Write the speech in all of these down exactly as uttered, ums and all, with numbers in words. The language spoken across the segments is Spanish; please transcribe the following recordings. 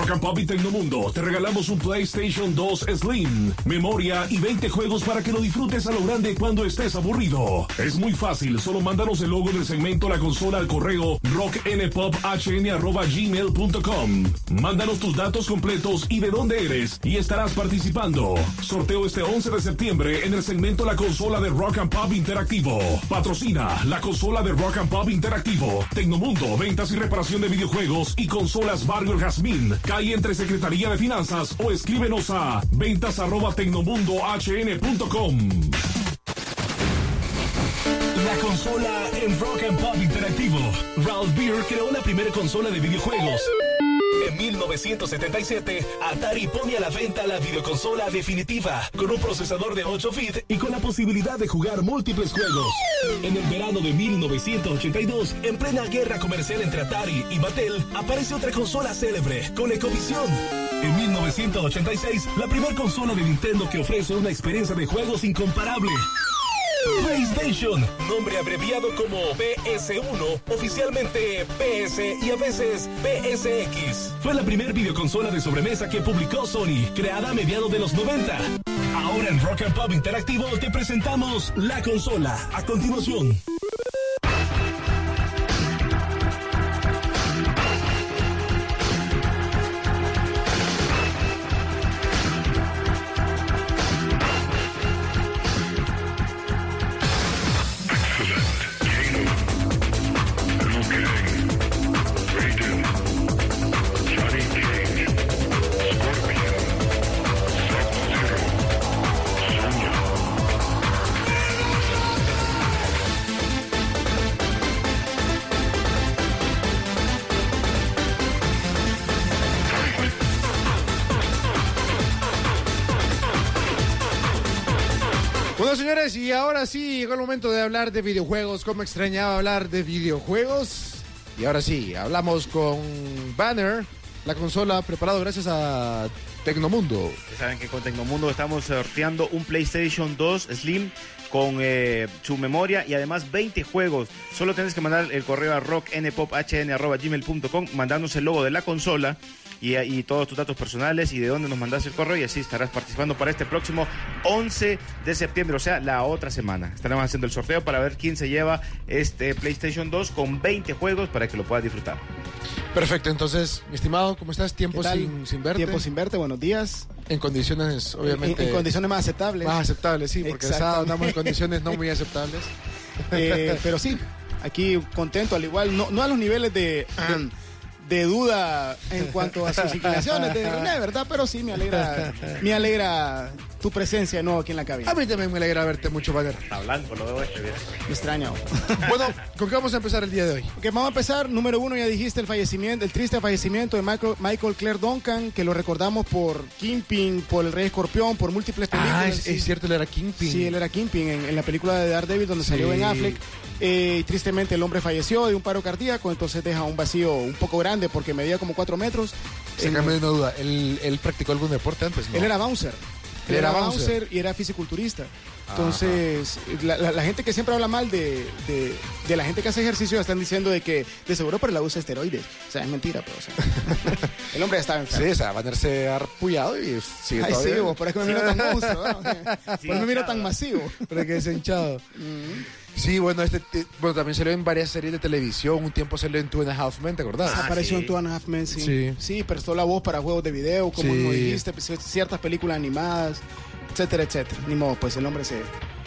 Rock and Pop y Tecnomundo te regalamos un PlayStation dos Slim, memoria y veinte juegos para que lo disfrutes a lo grande cuando estés aburrido. Es muy fácil, solo mándanos el logo del segmento La Consola al correo rocknpophn arroba gmail punto com. Mándanos tus datos completos y de dónde eres y estarás participando. Sorteo este once de septiembre en el segmento La Consola de Rock and Pop Interactivo. Patrocina La Consola de Rock and Pop Interactivo. Tecnomundo, ventas y reparación de videojuegos y consolas Barrio El Jazmín. Calle entre Secretaría de Finanzas o escríbenos a ventas arroba tecnomundohn punto com. La consola en Rock and Pop Interactivo. Ralph Beer creó la primera consola de videojuegos. En mil novecientos setenta y siete, Atari pone a la venta la videoconsola definitiva, con un procesador de ocho bits y con la posibilidad de jugar múltiples juegos. En el verano de mil novecientos ochenta y dos, en plena guerra comercial entre Atari y Mattel, aparece otra consola célebre, ColecoVision. En mil novecientos ochenta y seis, la primera consola de Nintendo que ofrece una experiencia de juegos incomparable. PlayStation, nombre abreviado como P S uno, oficialmente P S y a veces P S X. Fue la primera videoconsola de sobremesa que publicó Sony, creada a mediados de los noventa. Ahora en Rock and Pop Interactivo te presentamos la consola. A continuación. Bueno, señores, y ahora sí llegó el momento de hablar de videojuegos. Cómo extrañaba hablar de videojuegos. Y ahora sí, hablamos con Banner, la consola preparado gracias a Tecnomundo. Ya saben que con Tecnomundo estamos sorteando un PlayStation dos Slim con eh, su memoria y además veinte juegos. Solo tienes que mandar el correo a rocknpophn arroba gmail punto com, mandarnos el logo de la consola y, y todos tus datos personales y de dónde nos mandas el correo, y así estarás participando para este próximo once de septiembre, o sea, la otra semana. Estaremos haciendo el sorteo para ver quién se lleva este PlayStation dos con veinte juegos para que lo puedas disfrutar. Perfecto, entonces, mi estimado, ¿cómo estás? Tiempo sin, sin verte. Tiempo sin verte, buenos días. En condiciones, obviamente. En, en condiciones más aceptables. Más aceptables, sí, porque el sábado andamos en condiciones no muy aceptables. Eh, pero sí, aquí contento, al igual, no, no a los niveles de, de, de duda en cuanto a sus inclinaciones de René, ¿verdad? Pero sí, me alegra, me alegra tu presencia de nuevo aquí en la cabina. A mí también me alegra verte mucho, Banner. Está blanco, lo veo este bien. Me extraño. Bueno, ¿con qué vamos a empezar el día de hoy? Okay, vamos a empezar, número uno, ya dijiste el fallecimiento, el triste fallecimiento de Michael, Michael Clarke Duncan, que lo recordamos por Kingpin, por El Rey Escorpión, por múltiples películas. Ah, es, sí. es cierto, él era Kingpin. Sí, él era Kingpin en, en la película de Daredevil, donde sí. salió Ben Affleck. Eh, y tristemente el hombre falleció de un paro cardíaco, entonces deja un vacío un poco grande porque medía como cuatro metros. Sácame de una duda, ¿él, ¿él practicó algún deporte antes? No. Él era bouncer. Él era era bouncer. bouncer y era fisiculturista. Entonces, la, la, la gente que siempre habla mal de, de, de la gente que hace ejercicio están diciendo de que de seguro por la usa esteroides. O sea, es mentira, pero o sea, el hombre estaba enfermo. Sí, o sea, Banner se ha arpullado y sigue Ay, todavía. sí, vos, por eso me miro tan monstruo, ¿no? Sí, Por eso me miro hinchado. tan masivo. Pero que es hinchado. Mm. Sí, bueno, este, eh, bueno, también salió en varias series de televisión. Un tiempo salió en Two and a Half Men, ¿te acordás? Ah, Apareció sí. en Two and a Half Men, sí. Sí. Sí, prestó la voz para juegos de video, como Sí. no dijiste, pues, ciertas películas animadas, etcétera, etcétera. Ni modo, pues el hombre se,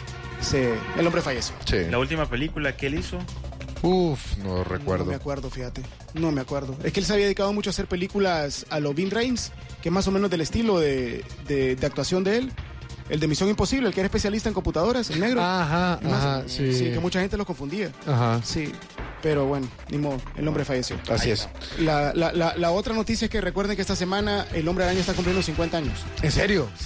se el hombre falleció. Sí. La última película que él hizo, Uf, no recuerdo. No me acuerdo, fíjate. No me acuerdo. Es que él se había dedicado mucho a hacer películas a lo Vin Rames, que es más o menos del estilo de, de, de actuación de él. El de Misión Imposible, el que era especialista en computadoras, el negro. Ajá, Más- ajá, sí. Sí, que mucha gente lo confundía. Ajá, Sí, pero bueno, ni modo, el hombre falleció. así es. La, la, la, la otra noticia es que recuerden que esta semana el Hombre Araña está cumpliendo cincuenta años. ¿En serio? Sí.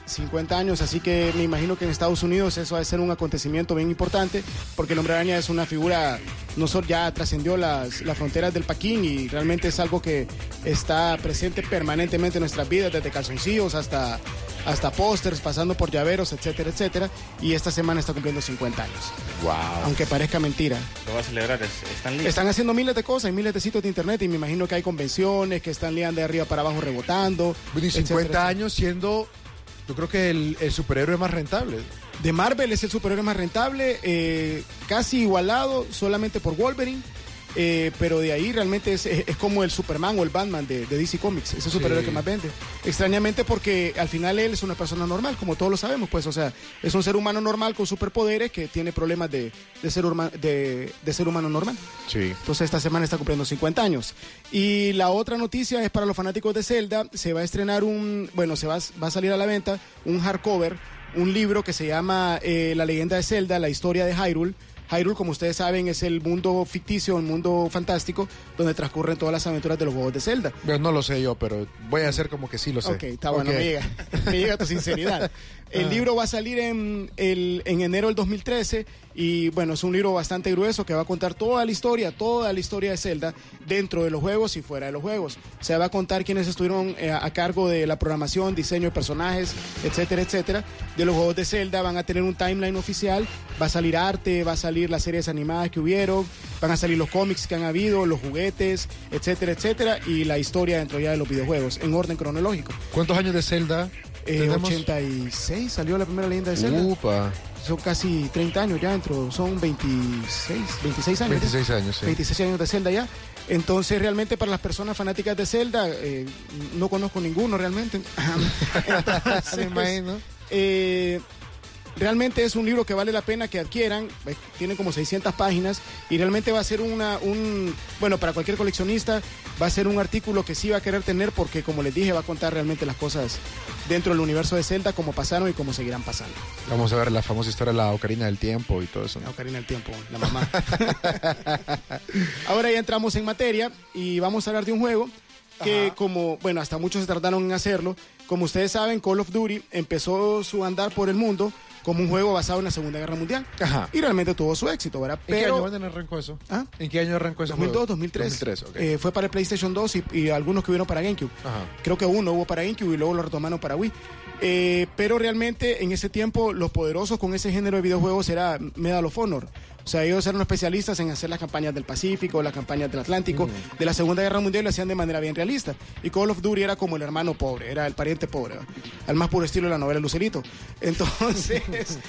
cincuenta años, así que me imagino que en Estados Unidos eso va a ser un acontecimiento bien importante, porque el Hombre Araña es una figura, no solo ya trascendió las, las fronteras del paquín y realmente es algo que está presente permanentemente en nuestras vidas, desde calzoncillos hasta, hasta pósters, pasando por llaveros, etcétera, etcétera, y esta semana está cumpliendo cincuenta años. Wow. Aunque parezca mentira. Lo va a celebrar, están listos. Están haciendo miles de cosas, miles de sitios de internet, y me imagino que hay convenciones, que están liando de arriba para abajo rebotando. Bueno, y cincuenta años siendo, yo creo que el, el superhéroe más rentable. De Marvel es el superhéroe más rentable, eh, casi igualado solamente por Wolverine, eh, pero de ahí realmente es, es, es como el Superman o el Batman de, de D C Comics, ese superhéroe sí. que más vende. Extrañamente, porque al final él es una persona normal, como todos lo sabemos, pues, o sea, es un ser humano normal con superpoderes que tiene problemas de, de, ser, urma, de, de ser humano normal. Sí. Entonces esta semana está cumpliendo cincuenta años. Y la otra noticia es para los fanáticos de Zelda, se va a estrenar un, bueno, se va, va a salir a la venta un hardcover, un libro que se llama eh, La leyenda de Zelda, la historia de Hyrule. Hyrule, como ustedes saben, es el mundo ficticio, el mundo fantástico, donde transcurren todas las aventuras de los juegos de Zelda. Bueno, no lo sé yo, pero voy a hacer como que sí lo sé. Ok, está bueno, okay. me, llega, me llega tu sinceridad. El ah. libro va a salir en, el, en enero del dos mil trece y bueno, es un libro bastante grueso que va a contar toda la historia, toda la historia de Zelda dentro de los juegos y fuera de los juegos. Se va a contar quiénes estuvieron eh, a cargo de la programación, diseño de personajes, etcétera, etcétera, de los juegos de Zelda. Van a tener un timeline oficial, va a salir arte, va a salir las series animadas que hubieron, van a salir los cómics que han habido, los juguetes, etcétera, etcétera, y la historia dentro ya de los videojuegos, en orden cronológico. ¿Cuántos años de Zelda? Eh, ochenta y seis salió la primera leyenda de Zelda. Upa. Son casi treinta años ya dentro, son veintiséis, veintiséis años. veintiséis años, sí. veintiséis años de Zelda ya. Entonces, realmente para las personas fanáticas de Zelda, eh, no conozco ninguno realmente. Entonces, me imagino. Eh, realmente es un libro que vale la pena que adquieran, tiene como seiscientas páginas y realmente va a ser una, un, bueno, para cualquier coleccionista va a ser un artículo que sí va a querer tener porque, como les dije, va a contar realmente las cosas dentro del universo de Zelda, cómo pasaron y cómo seguirán pasando. Vamos a ver la famosa historia de la Ocarina del Tiempo y todo eso, ¿no? La Ocarina del Tiempo, la mamá. Ahora ya entramos en materia y vamos a hablar de un juego que Ajá. como, bueno, hasta muchos se tardaron en hacerlo. Como ustedes saben, Call of Duty empezó su andar por el mundo como un juego basado en la Segunda Guerra Mundial. Ajá. Y realmente tuvo su éxito, ¿verdad? ¿En Pero, qué año arrancó eso? ¿Ah? ¿En qué año arrancó eso? dos mil dos, dos mil tres. dos mil tres, okay. eh, fue para el PlayStation dos y, y algunos que hubieron para GameCube. Ajá. Creo que uno hubo para GameCube y luego lo retomaron para Wii. Eh, pero realmente en ese tiempo los poderosos con ese género de videojuegos era Medal of Honor. O sea, ellos eran especialistas en hacer las campañas del Pacífico, las campañas del Atlántico, mm. de la Segunda Guerra Mundial, lo hacían de manera bien realista. Y Call of Duty era como el hermano pobre, era el pariente pobre, ¿verdad? Al más puro estilo de la novela Lucerito. Entonces,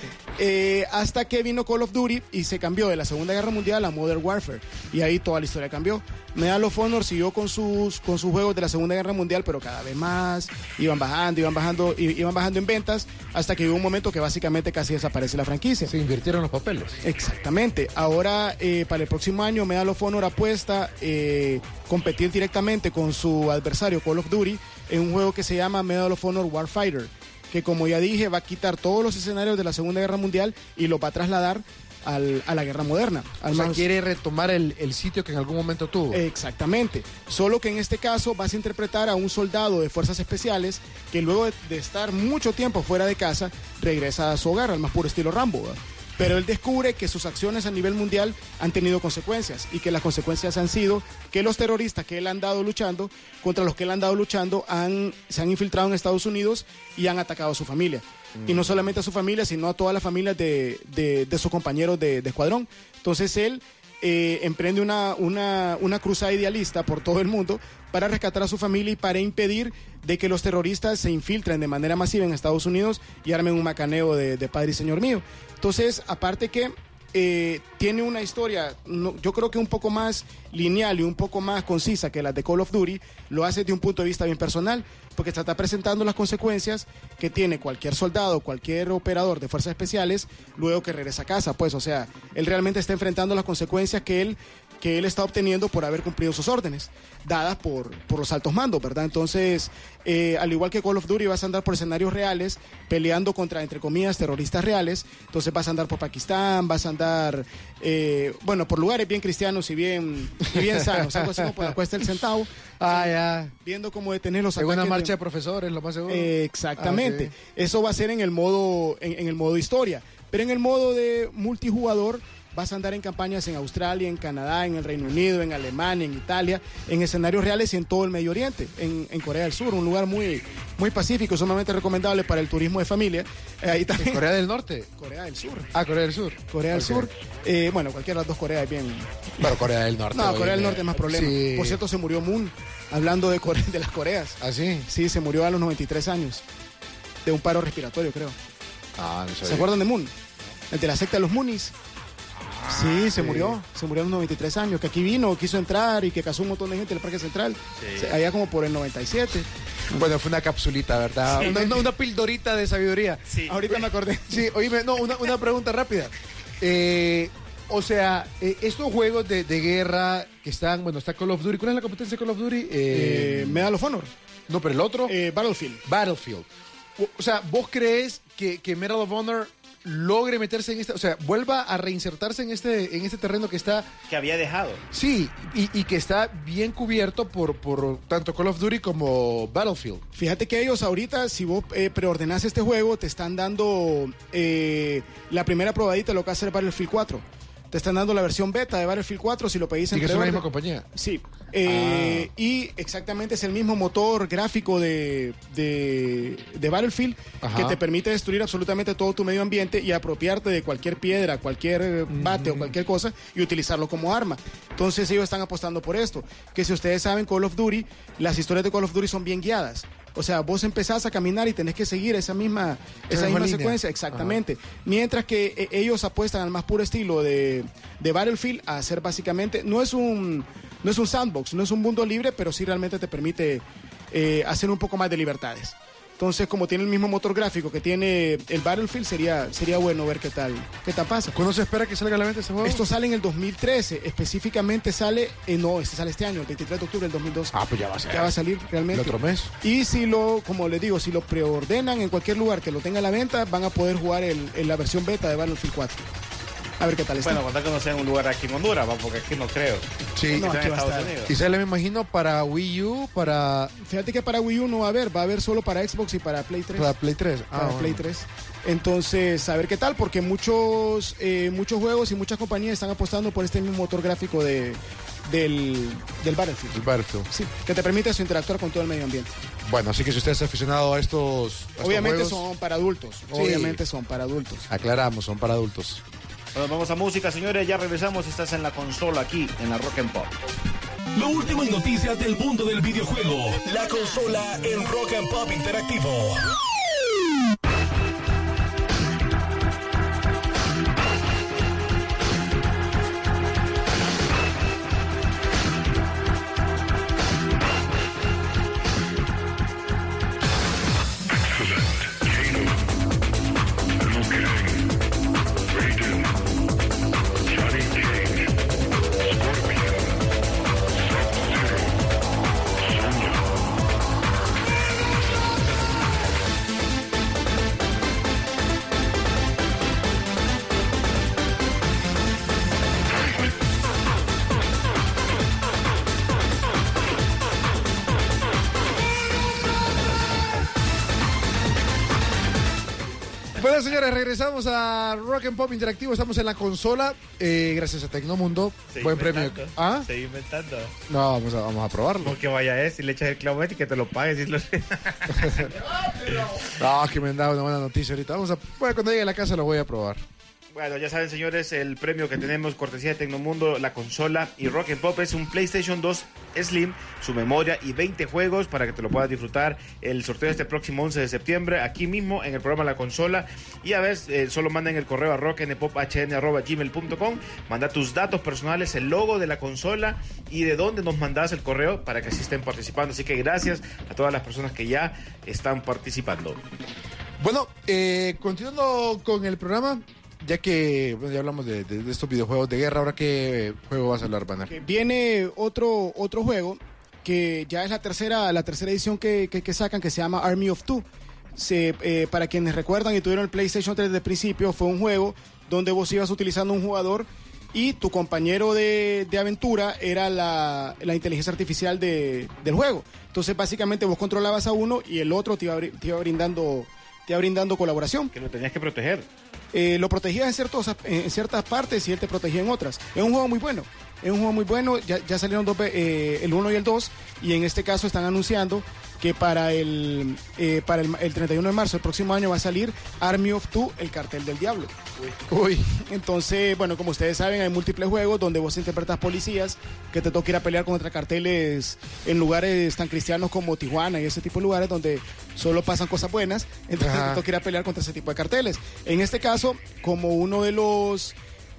eh, hasta que vino Call of Duty y se cambió de la Segunda Guerra Mundial a Modern Warfare. Y ahí toda la historia cambió. Medal of Honor siguió con sus, con sus juegos de la Segunda Guerra Mundial, pero cada vez más, iban bajando, iban bajando, iban bajando en ventas, hasta que hubo un momento que básicamente casi desaparece la franquicia. Se invirtieron los papeles. Exactamente. Ahora, eh, para el próximo año, Medal of Honor apuesta eh, competir directamente con su adversario Call of Duty en un juego que se llama Medal of Honor Warfighter, que, como ya dije, va a quitar todos los escenarios de la Segunda Guerra Mundial y lo va a trasladar al, a la guerra moderna. O sea, quiere retomar el, el sitio que en algún momento tuvo. Exactamente. Solo que en este caso vas a interpretar a un soldado de fuerzas especiales que luego de, de estar mucho tiempo fuera de casa, regresa a su hogar, al más puro estilo Rambo, ¿verdad? Pero él descubre que sus acciones a nivel mundial han tenido consecuencias y que las consecuencias han sido que los terroristas que él ha andado luchando, contra los que él ha andado luchando, han, se han infiltrado en Estados Unidos y han atacado a su familia. Mm. Y no solamente a su familia, sino a todas las familias de, de, de sus compañeros de, de escuadrón. Entonces él eh, emprende una, una, una cruzada idealista por todo el mundo para rescatar a su familia y para impedir de que los terroristas se infiltren de manera masiva en Estados Unidos y armen un macaneo de, de padre y señor mío. Entonces, aparte que eh, tiene una historia, no, yo creo que un poco más lineal y un poco más concisa que la de Call of Duty, lo hace de un punto de vista bien personal, porque se está presentando las consecuencias que tiene cualquier soldado, cualquier operador de fuerzas especiales luego que regresa a casa, pues, o sea, él realmente está enfrentando las consecuencias que él que él está obteniendo por haber cumplido sus órdenes, dadas por, por los altos mandos, ¿verdad? Entonces, eh, al igual que Call of Duty, vas a andar por escenarios reales, peleando contra, entre comillas, terroristas reales. Entonces vas a andar por Pakistán, vas a andar, eh, bueno, por lugares bien cristianos y bien, y bien sanos, algo así como por la Cuesta del Centavo. Ah, ya. Viendo cómo detener los ataques. Hay una marcha de, de profesores, lo más seguro. Eh, exactamente. Ah, okay. Eso va a ser en el modo, en, en el modo historia. Pero en el modo de multijugador vas a andar en campañas en Australia, en Canadá, en el Reino Unido, en Alemania, en Italia, en escenarios reales y en todo el Medio Oriente, en, en Corea del Sur, un lugar muy, muy pacífico, sumamente recomendable para el turismo de familia. Eh, ahí también. ¿Corea del Norte? Corea del Sur. Ah, Corea del Sur. Corea del okay. Sur. Eh, bueno, cualquiera de las dos Coreas es bien. Pero Corea del Norte. No, Corea del Norte es más problema. Sí. Por cierto, se murió Moon, hablando de, Corea, de las Coreas. ¿Ah, sí? Sí, se murió a los noventa y tres años, de un paro respiratorio, creo. Ah, no sé. ¿Se acuerdan de Moon? El de la secta de los Moonies. Ah, sí, se sí. murió, se murió a los noventa y tres años, que aquí vino, quiso entrar y que casó un montón de gente en el Parque Central, sí. allá como por el noventa y siete. Bueno, fue una capsulita, ¿verdad? Sí. Una, una, una pildorita de sabiduría. Sí. Ahorita me acordé. Sí, oíme, no, una, una pregunta rápida. Eh, o sea, eh, estos juegos de, de guerra que están, bueno, está Call of Duty, ¿cuál es la competencia de Call of Duty? Eh, eh, Medal of Honor. No, pero el otro. Eh, Battlefield. Battlefield. O, o sea, ¿vos crees que, que Medal of Honor logre meterse en este, o sea, vuelva a reinsertarse en este, en este terreno que está... Que había dejado. Sí, y, y que está bien cubierto por, por tanto Call of Duty como Battlefield. Fíjate que ellos ahorita, si vos eh, preordenás este juego, te están dando eh, la primera probadita de lo que va a ser Battlefield cuatro. Te están dando la versión beta de Battlefield cuatro si lo pedís en ¿Y que es la misma compañía? Sí. Eh, ah. Y exactamente es el mismo motor gráfico de, de, de Battlefield. Ajá. Que te permite destruir absolutamente todo tu medio ambiente y apropiarte de cualquier piedra, cualquier bate mm. o cualquier cosa y utilizarlo como arma. Entonces ellos están apostando por esto. Que si ustedes saben, Call of Duty, las historias de Call of Duty son bien guiadas. O sea, vos empezás a caminar y tenés que seguir esa misma, esa misma secuencia, exactamente. Ajá. Mientras que eh, ellos apuestan al más puro estilo de, de Battlefield a hacer básicamente, no es un no es un sandbox, no es un mundo libre, pero sí realmente te permite eh, hacer un poco más de libertades. Entonces, como tiene el mismo motor gráfico que tiene el Battlefield, sería, sería bueno ver qué tal, qué tal pasa. ¿Cuándo se espera que salga a la venta este juego? Esto sale en el dos mil trece, específicamente sale, eh, no, este sale este año, el veintitrés de octubre del dos mil doce. Ah, pues ya va a salir. Ya va a salir realmente. El otro mes. Y si lo, como les digo, si lo preordenan en cualquier lugar que lo tenga a la venta, van a poder jugar el, en la versión beta de Battlefield cuatro. A ver qué tal está. Bueno, contar que no sea en un lugar aquí en Honduras, porque aquí no creo. Sí, no, aquí va a estar. Y sale, me imagino, para Wii U, para... Fíjate que para Wii U no va a haber, va a haber solo para Xbox y para Play tres. Para Play tres. Ah, para bueno. Play tres. Entonces, a ver qué tal, porque muchos, eh, muchos juegos y muchas compañías están apostando por este mismo motor gráfico de, del, del Battlefield. El Battlefield. Sí, que te permite eso, interactuar con todo el medio ambiente. Bueno, así que si usted es aficionado a estos, a estos obviamente juegos, son para adultos. Sí. Obviamente son para adultos. Aclaramos, son para adultos. Bueno, vamos a música, señores, ya regresamos, estás en la consola aquí, en la Rock and Pop. Lo último en noticias del mundo del videojuego, la consola en Rock and Pop Interactivo. Bueno, señores, regresamos a Rock and Pop Interactivo. Estamos en la consola, eh, gracias a Tecnomundo. Seguí Buen premio. ¿Ah? Seguí inventando. No, vamos a, vamos a probarlo. Porque vaya es, si le echas el clavo y que te lo pagues. Y lo... No, que me han dado una buena noticia ahorita. Vamos a, bueno, cuando llegue a la casa lo voy a probar. Bueno, ya saben, señores, el premio que tenemos, cortesía de Tecnomundo, la consola y Rock and Pop, es un PlayStation dos Slim, su memoria y veinte juegos para que te lo puedas disfrutar. El sorteo este próximo once de septiembre, aquí mismo en el programa La Consola. Y a ver, eh, solo manden el correo a rock n pop h n arroba gmail punto com. Manda tus datos personales, el logo de la consola y de dónde nos mandas el correo para que así estén participando. Así que gracias a todas las personas que ya están participando. Bueno, eh, continuando con el programa, ya que bueno, ya hablamos de, de, de estos videojuegos de guerra, ¿ahora qué juego vas a hablar, Banner? Okay, viene otro, otro juego que ya es la tercera, la tercera edición que, que, que sacan, que se llama Army of Two. Se, eh, para quienes recuerdan y tuvieron el PlayStation tres desde el principio, fue un juego donde vos ibas utilizando un jugador y tu compañero de, de aventura era la, la inteligencia artificial de, del juego. Entonces básicamente vos controlabas a uno y el otro te iba, te iba brindando te iba brindando colaboración. Que lo tenías que proteger. Eh, lo protegías en, ciertos, en ciertas partes y él te protegía en otras. Es un juego muy bueno. Es un juego muy bueno. Ya, ya salieron dos, eh, el uno y el dos. Y en este caso están anunciando que para el eh, para el, el treinta y uno de marzo del próximo año va a salir Army of Two, el cartel del diablo. Uy. Uy. Entonces, bueno, como ustedes saben, hay múltiples juegos donde vos interpretas policías que te toca ir a pelear contra carteles en lugares tan cristianos como Tijuana y ese tipo de lugares donde solo pasan cosas buenas. Entonces Ajá. te toca ir a pelear contra ese tipo de carteles. En este caso, como uno de los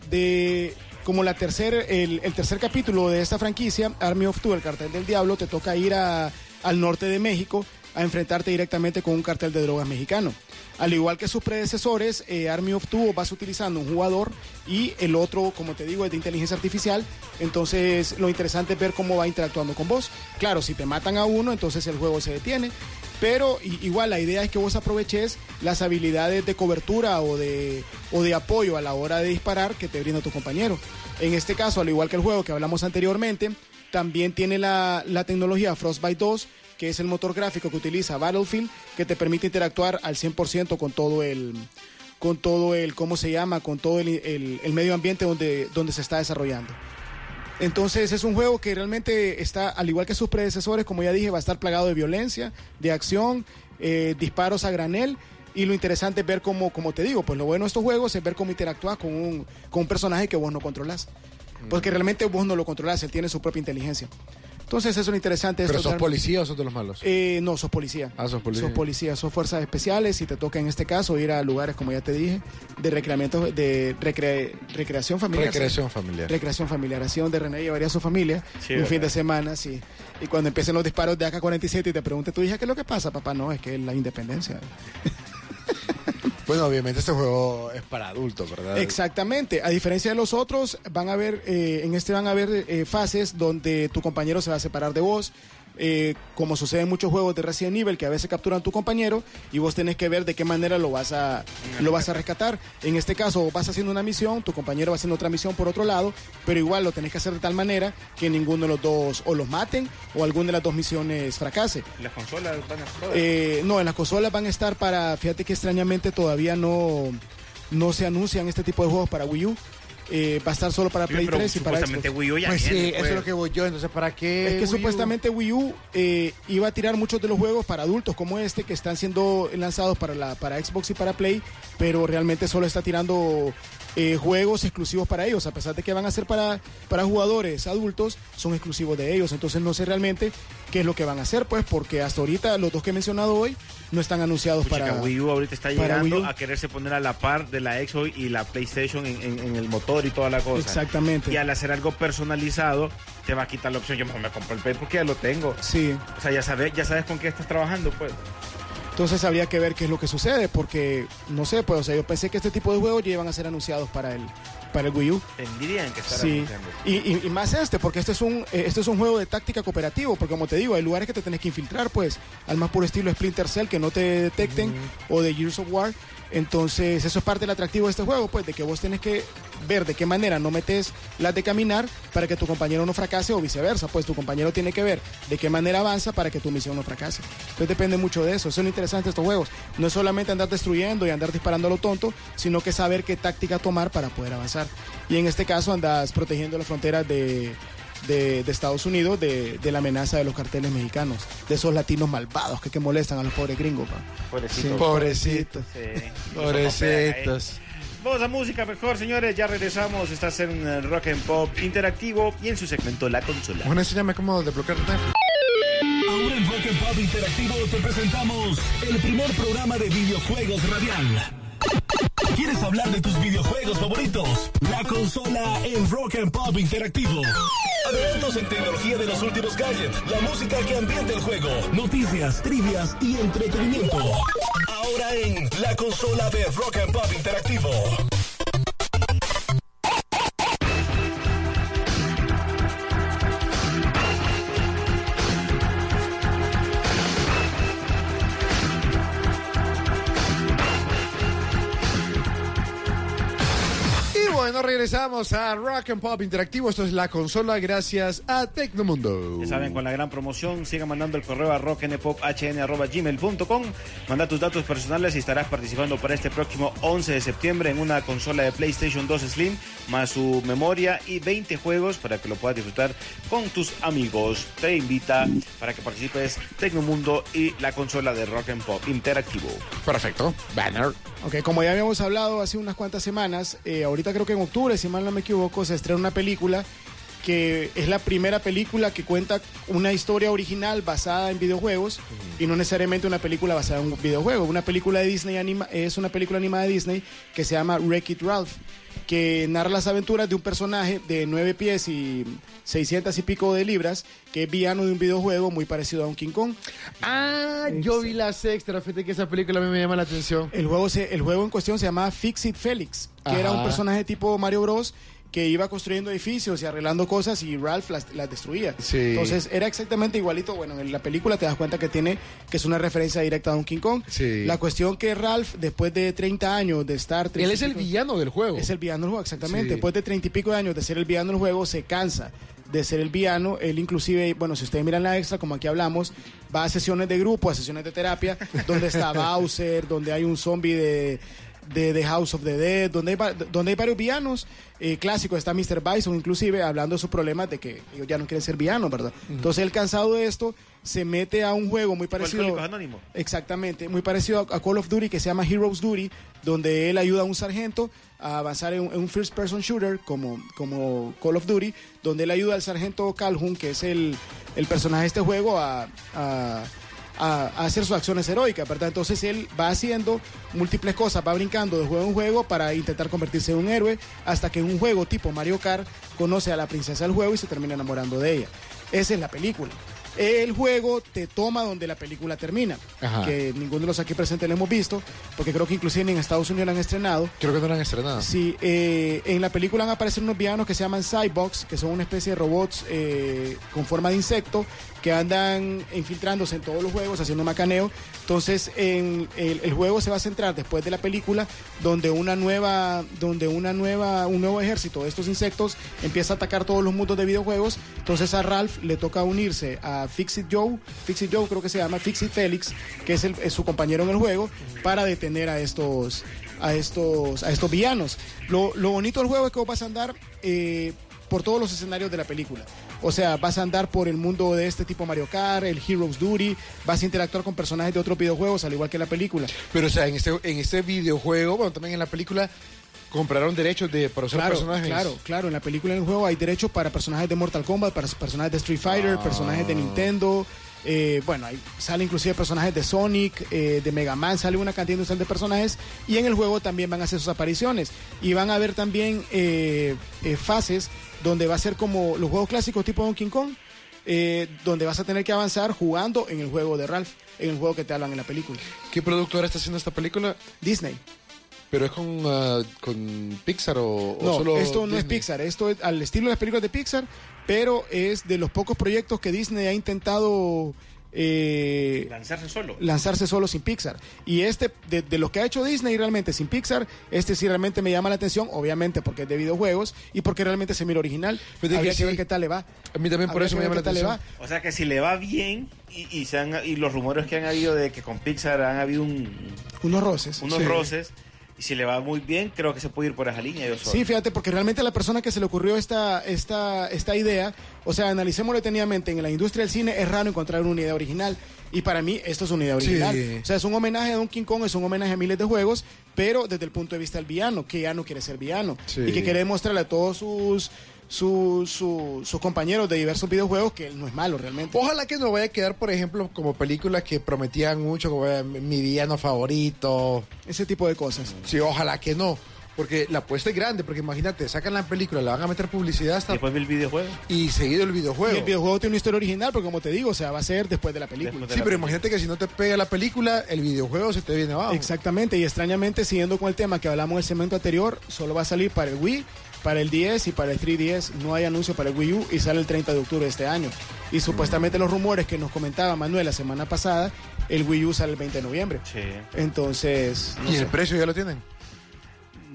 de como la tercer, el, el tercer capítulo de esta franquicia, Army of Two, el cartel del diablo, te toca ir a, al norte de México a enfrentarte directamente con un cartel de drogas mexicano. Al igual que sus predecesores, eh, Army of Two vas utilizando un jugador y el otro, como te digo, es de inteligencia artificial. Entonces lo interesante es ver cómo va interactuando con vos. Claro, si te matan a uno, entonces el juego se detiene. Pero igual la idea es que vos aproveches las habilidades de cobertura o de, o de apoyo a la hora de disparar que te brinda tu compañero. En este caso, al igual que el juego que hablamos anteriormente, también tiene la, la tecnología Frostbite dos, que es el motor gráfico que utiliza Battlefield, que te permite interactuar al cien por ciento con todo el, con todo el, ¿cómo se llama? Con todo el, el, el medio ambiente donde, donde se está desarrollando. Entonces es un juego que realmente está, al igual que sus predecesores, como ya dije, va a estar plagado de violencia, de acción, eh, disparos a granel. Y lo interesante es ver cómo, como te digo, pues lo bueno de estos juegos es ver cómo interactúas con un, con un personaje que vos no controlás. Porque realmente vos no lo controlás, él tiene su propia inteligencia. Entonces eso es lo interesante. ¿Pero esto, sos policía o sos de los malos? Eh, no, sos policía. Ah, sos policía. Sos policía, sos fuerzas especiales y te toca en este caso ir a lugares, como ya te dije, de recreamiento, de recre, recreación familiar. Recreación familiar. Recreación familiar. Así donde René llevaría a su familia sí, un ¿verdad? fin de semana, sí. Y cuando empiecen los disparos de A K cuarenta y siete y te pregunte tu hija, ¿qué es lo que pasa? Papá, no, es que es la independencia. Bueno, obviamente este juego es para adultos, ¿verdad? Exactamente. A diferencia de los otros, van a haber, eh, en este van a haber eh, fases donde tu compañero se va a separar de vos. Eh, como sucede en muchos juegos de Resident Evil, que a veces capturan a tu compañero y vos tenés que ver de qué manera lo vas a lo vas a rescatar. En este caso vas haciendo una misión, tu compañero va haciendo otra misión por otro lado, pero igual lo tenés que hacer de tal manera que ninguno de los dos o los maten o alguna de las dos misiones fracase. ¿Las consolas van a estar? Eh, no, en las consolas van a estar para, fíjate que extrañamente todavía no, no se anuncian este tipo de juegos para Wii U. Eh, va a estar solo para Play tres y para Xbox. Wii U ya pues viene, sí, pues. eso es lo que voy yo, entonces ¿para qué? Es que Wii supuestamente U? Wii U eh, iba a tirar muchos de los juegos para adultos como este que están siendo lanzados para la para Xbox y para Play, pero realmente solo está tirando eh, juegos exclusivos para ellos, a pesar de que van a ser para, para jugadores adultos, son exclusivos de ellos. Entonces no sé realmente qué es lo que van a hacer, pues, porque hasta ahorita los dos que he mencionado hoy no están anunciados Puchica, para Wii U ahorita está llegando a quererse poner a la par de la Xbox y la PlayStation en, en, en el motor y toda la cosa. Exactamente. Y al hacer algo personalizado te va a quitar la opción. Yo mejor me compro el Play porque ya lo tengo. Sí. O sea, ya sabes, ya sabes con qué estás trabajando, pues. Entonces habría que ver qué es lo que sucede, porque no sé, pues, o sea, yo pensé que este tipo de juegos ya iban a ser anunciados para el para el Wii U. Tendrían que estar sí. anunciando. Y, y, y más este, porque este es un eh, este es un juego de táctica cooperativo, porque como te digo, hay lugares que te tenés que infiltrar, pues, al más puro estilo Splinter Cell, que no te detecten, mm. o de Gears of War. Entonces, eso es parte del atractivo de este juego, pues, de que vos tenés que ver de qué manera no metes las de caminar para que tu compañero no fracase o viceversa. Pues tu compañero tiene que ver de qué manera avanza para que tu misión no fracase. Entonces depende mucho de eso. Eso es lo interesante de estos juegos. No es solamente andar destruyendo y andar disparando a lo tonto, sino que saber qué táctica tomar para poder avanzar. Y en este caso andas protegiendo las fronteras de... De, de Estados Unidos de, de la amenaza de los carteles mexicanos, de esos latinos malvados que, que molestan a los pobres gringos. Pa. Pobrecitos. Sí. Pobrecitos. Sí. Pobrecitos. Vamos a música mejor, señores. Ya regresamos. Estás en el Rock and Pop interactivo y en su segmento La Consola. Bueno, enséñame cómo desbloquear Netflix. Ahora en Rock and Pop interactivo te presentamos el primer programa de videojuegos radial. ¿Quieres hablar de tus videojuegos favoritos? La Consola en Rock and Pop interactivo. Adelantos en tecnología de los últimos gadgets, la música que ambienta el juego, noticias, trivias y entretenimiento. Ahora en La Consola de Rock and Pop interactivo. Bueno, regresamos a Rock and Pop Interactivo. Esto es la consola gracias a Tecnomundo. Ya saben, con la gran promoción, sigan mandando el correo a rock n pop h n arroba gmail punto com. Manda tus datos personales y estarás participando para este próximo once de septiembre en una consola de PlayStation dos Slim, más su memoria y veinte juegos para que lo puedas disfrutar con tus amigos. Te invita para que participes Tecnomundo y la consola de Rock and Pop Interactivo. Perfecto. Banner. Ok, como ya habíamos hablado hace unas cuantas semanas, eh, ahorita creo que en octubre, si mal no me equivoco, se estrena una película que es la primera película que cuenta una historia original basada en videojuegos uh-huh. y no necesariamente una película basada en un videojuego. Una película de Disney anima, es una película animada de Disney que se llama Wreck-It Ralph, que narra las aventuras de un personaje de nueve pies y seiscientas y pico de libras, que es villano de un videojuego muy parecido a un King Kong. Ah, yo vi las extras, fíjate que esa película a mí me llama la atención. El juego, se, el juego en cuestión se llamaba Fix-It Felix, que Ajá. era un personaje tipo Mario Bros, que iba construyendo edificios y arreglando cosas y Ralph las, las destruía. Sí. Entonces era exactamente igualito. Bueno, en la película te das cuenta que tiene que es una referencia directa a un King Kong. Sí. La cuestión que Ralph, después de treinta años de estar... Él es el villano del juego. Es el villano del juego, exactamente. Sí. Después de treinta y pico de años de ser el villano del juego, se cansa de ser el villano. Él inclusive, bueno, si ustedes miran la extra, como aquí hablamos, va a sesiones de grupo, a sesiones de terapia, donde está Bowser, donde hay un zombie de... de The House of the Dead, donde hay, donde hay varios villanos eh, clásicos. Está mister Bison inclusive hablando de sus problemas de que ellos ya no quieren ser villanos, ¿verdad? Uh-huh. Entonces él, cansado de esto, se mete a un juego muy parecido, Anónimo. Exactamente, muy parecido a, a Call of Duty, que se llama Heroes Duty, donde él ayuda a un sargento a avanzar en un, en un first person shooter como, como Call of Duty, donde él ayuda al sargento Calhoun, que es el, el personaje de este juego, a, a A, a hacer sus acciones heroicas, ¿verdad? Entonces él va haciendo múltiples cosas, va brincando de juego en juego para intentar convertirse en un héroe, hasta que en un juego tipo Mario Kart conoce a la princesa del juego y se termina enamorando de ella. Esa es la película. El juego te toma donde la película termina, Ajá. que ninguno de los aquí presentes lo hemos visto, porque creo que inclusive en Estados Unidos lo han estrenado. Creo que no lo han estrenado. Sí, eh, en la película van a aparecer unos villanos que se llaman Cyborgs, que son una especie de robots eh, con forma de insecto, que andan infiltrándose en todos los juegos, haciendo macaneo. Entonces, en el, el juego se va a centrar después de la película, donde una nueva, donde una nueva, un nuevo ejército de estos insectos empieza a atacar todos los mundos de videojuegos. Entonces a Ralph le toca unirse a Fix-It Joe, Fix-It Joe creo que se llama, Fix-It Felix, que es, el, es su compañero en el juego, para detener a estos, a estos, a estos villanos. Lo, lo bonito del juego es que vos vas a andar eh, por todos los escenarios de la película. O sea, vas a andar por el mundo de este tipo Mario Kart, el Heroes Duty, vas a interactuar con personajes de otros videojuegos, al igual que en la película. Pero, o sea, en este, en este videojuego, bueno, también en la película, compraron derechos de, para usar claro, personajes. Claro, claro, en la película y en el juego hay derechos para personajes de Mortal Kombat, para personajes de Street Fighter, ah. personajes de Nintendo. Eh, bueno, ahí sale inclusive personajes de Sonic, eh, de Mega Man, sale una cantidad industrial de personajes, y en el juego también van a hacer sus apariciones y van a haber también eh, eh, fases donde va a ser como los juegos clásicos tipo Donkey Kong, eh, donde vas a tener que avanzar jugando en el juego de Ralph, en el juego que te hablan en la película. ¿Qué productora está haciendo esta película? Disney. ¿Pero es con, uh, con Pixar o, o no, solo esto no Disney? Es Pixar, esto es al estilo de las películas de Pixar, pero es de los pocos proyectos que Disney ha intentado eh, lanzarse solo. Lanzarse solo sin Pixar. Y este, de, de los que ha hecho Disney realmente sin Pixar, este sí realmente me llama la atención, obviamente porque es de videojuegos y porque realmente se mira original. Pero habría que, que ver qué tal le va. A mí también por habría eso me llama la atención. O sea que si le va bien y, y, se han, y los rumores que han habido de que con Pixar han habido un, unos roces. Unos sí. roces. Y si le va muy bien, creo que se puede ir por esa línea. Yo sí, fíjate, porque realmente a la persona que se le ocurrió esta, esta, esta idea, o sea, analicémoslo detenidamente, en la industria del cine es raro encontrar una idea original. Y para mí esto es una idea original. Sí. O sea, es un homenaje a Donkey Kong, es un homenaje a miles de juegos, pero desde el punto de vista del villano, que ya no quiere ser villano. Sí. Y que quiere demostrarle a todos sus... Sus su, su compañeros de diversos videojuegos que él no es malo realmente. Ojalá que no vaya a quedar, por ejemplo, como películas que prometían mucho, como eh, mi villano favorito, ese tipo de cosas. Sí, ojalá que no, porque la apuesta es grande, porque imagínate, sacan la película, le van a meter publicidad hasta... Después del videojuego. Y seguido el videojuego. Y el videojuego tiene una historia original, porque como te digo, o sea, va a ser después de la película. De sí, la pero película. Imagínate que si no te pega la película, el videojuego se te viene abajo. Exactamente, y extrañamente, siguiendo con el tema que hablamos en el segmento anterior, solo va a salir para el Wii, para el D S y para el tres D S. No hay anuncio para el Wii U y sale el treinta de octubre de este año. Y supuestamente los rumores que nos comentaba Manuel la semana pasada, el Wii U sale el veinte de noviembre. Sí. Entonces... No ¿Y sé. el precio ya lo tienen?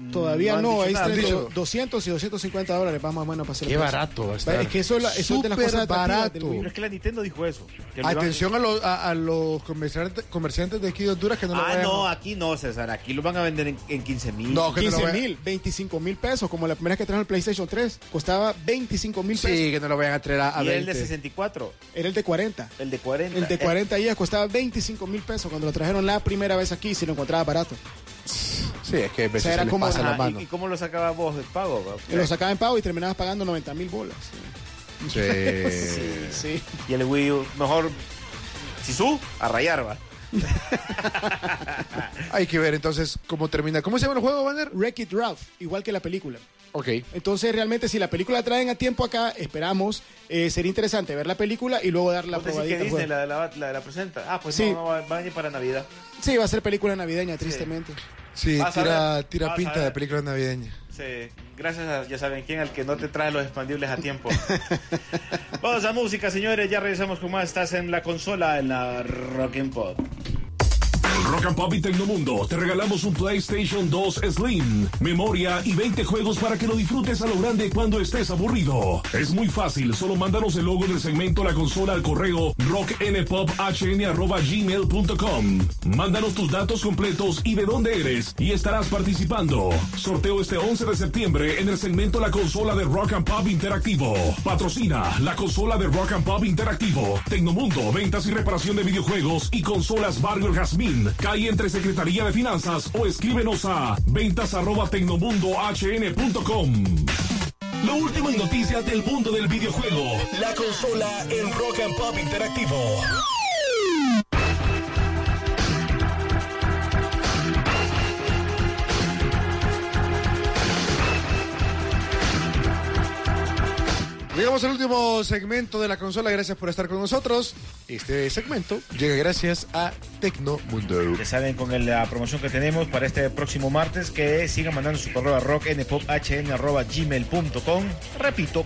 Todavía han no, dicho ahí nada. está entre Dicho. doscientos y doscientos cincuenta dólares más o menos para hacer Qué el precio. barato va a estar. Es que eso, es la- eso es de las Súper cosas atractivas barato. del Wii. Pero es que la Nintendo dijo eso. que lo iban- Atención a los, a, a los comerciantes, comerciantes de aquí de Honduras que no lo Ah, vayan no, a- aquí no, César. Aquí lo van a vender en, en quince mil. No, que no lo quince vayan- mil, veinticinco mil pesos, como la primera vez que trajeron el PlayStation tres, costaba veinticinco mil pesos. Sí, que no lo vayan a traer a, a Y el de veinte. sesenta y cuatro. Era el de cuarenta. El de cuarenta. El de Eh, cuarenta días costaba veinticinco mil pesos cuando lo trajeron la primera vez aquí, si lo encontraba barato. Sí, es que a veces O sea, era se les como- pasa la ajá, mano. ¿y, ¿Y cómo lo sacabas vos de pago? va? Y lo sacaba en pago y terminabas pagando noventa mil bolas. Sí. Sí, sí. Y el Wii U, mejor, Sisu, a rayar, va. Hay que ver entonces cómo termina. ¿Cómo se llama el juego, Banner? Wreck-It Ralph, igual que la película. Ok. Entonces, realmente, si la película la traen a tiempo acá, esperamos, eh, sería interesante ver la película y luego dar la ¿Vos decís probadita que al Disney juego. la, la, la, la presenta? Ah, pues Sí. no, no, va, va a venir para Navidad. Sí, va a ser película navideña, tristemente. Sí, Vas a tira, ver, tira vas a pinta ver. de película navideña. Sí, gracias a, ya saben quién, al que no te trae los expandibles a tiempo. Vamos a música, señores, ya regresamos con más. Estás en la consola, en la Rock and Pop. Rock and Pop y Tecnomundo, te regalamos un PlayStation dos Slim, memoria y veinte juegos para que lo disfrutes a lo grande cuando estés aburrido. Es muy fácil, solo mándanos el logo del segmento La Consola al correo rocknpophn arroba gmail punto com. Mándanos tus datos completos y de dónde eres y estarás participando. Sorteo este once de septiembre en el segmento La Consola de Rock and Pop Interactivo. Patrocina La Consola de Rock and Pop Interactivo. Tecnomundo, ventas y reparación de videojuegos y consolas Barrio El Jazmín. Calle entre Secretaría de Finanzas o escríbenos a ventas arroba tecnomundohn punto com. Lo último en noticias del mundo del videojuego. La consola en Rock and Pop Interactivo. Llegamos al último segmento de la consola. Gracias por estar con nosotros. Este segmento llega gracias a Tecnomundo. Ya saben, con el- la promoción que tenemos para este próximo martes, que sigan mandando su correo a rocknpophn arroba gmail punto com. Repito,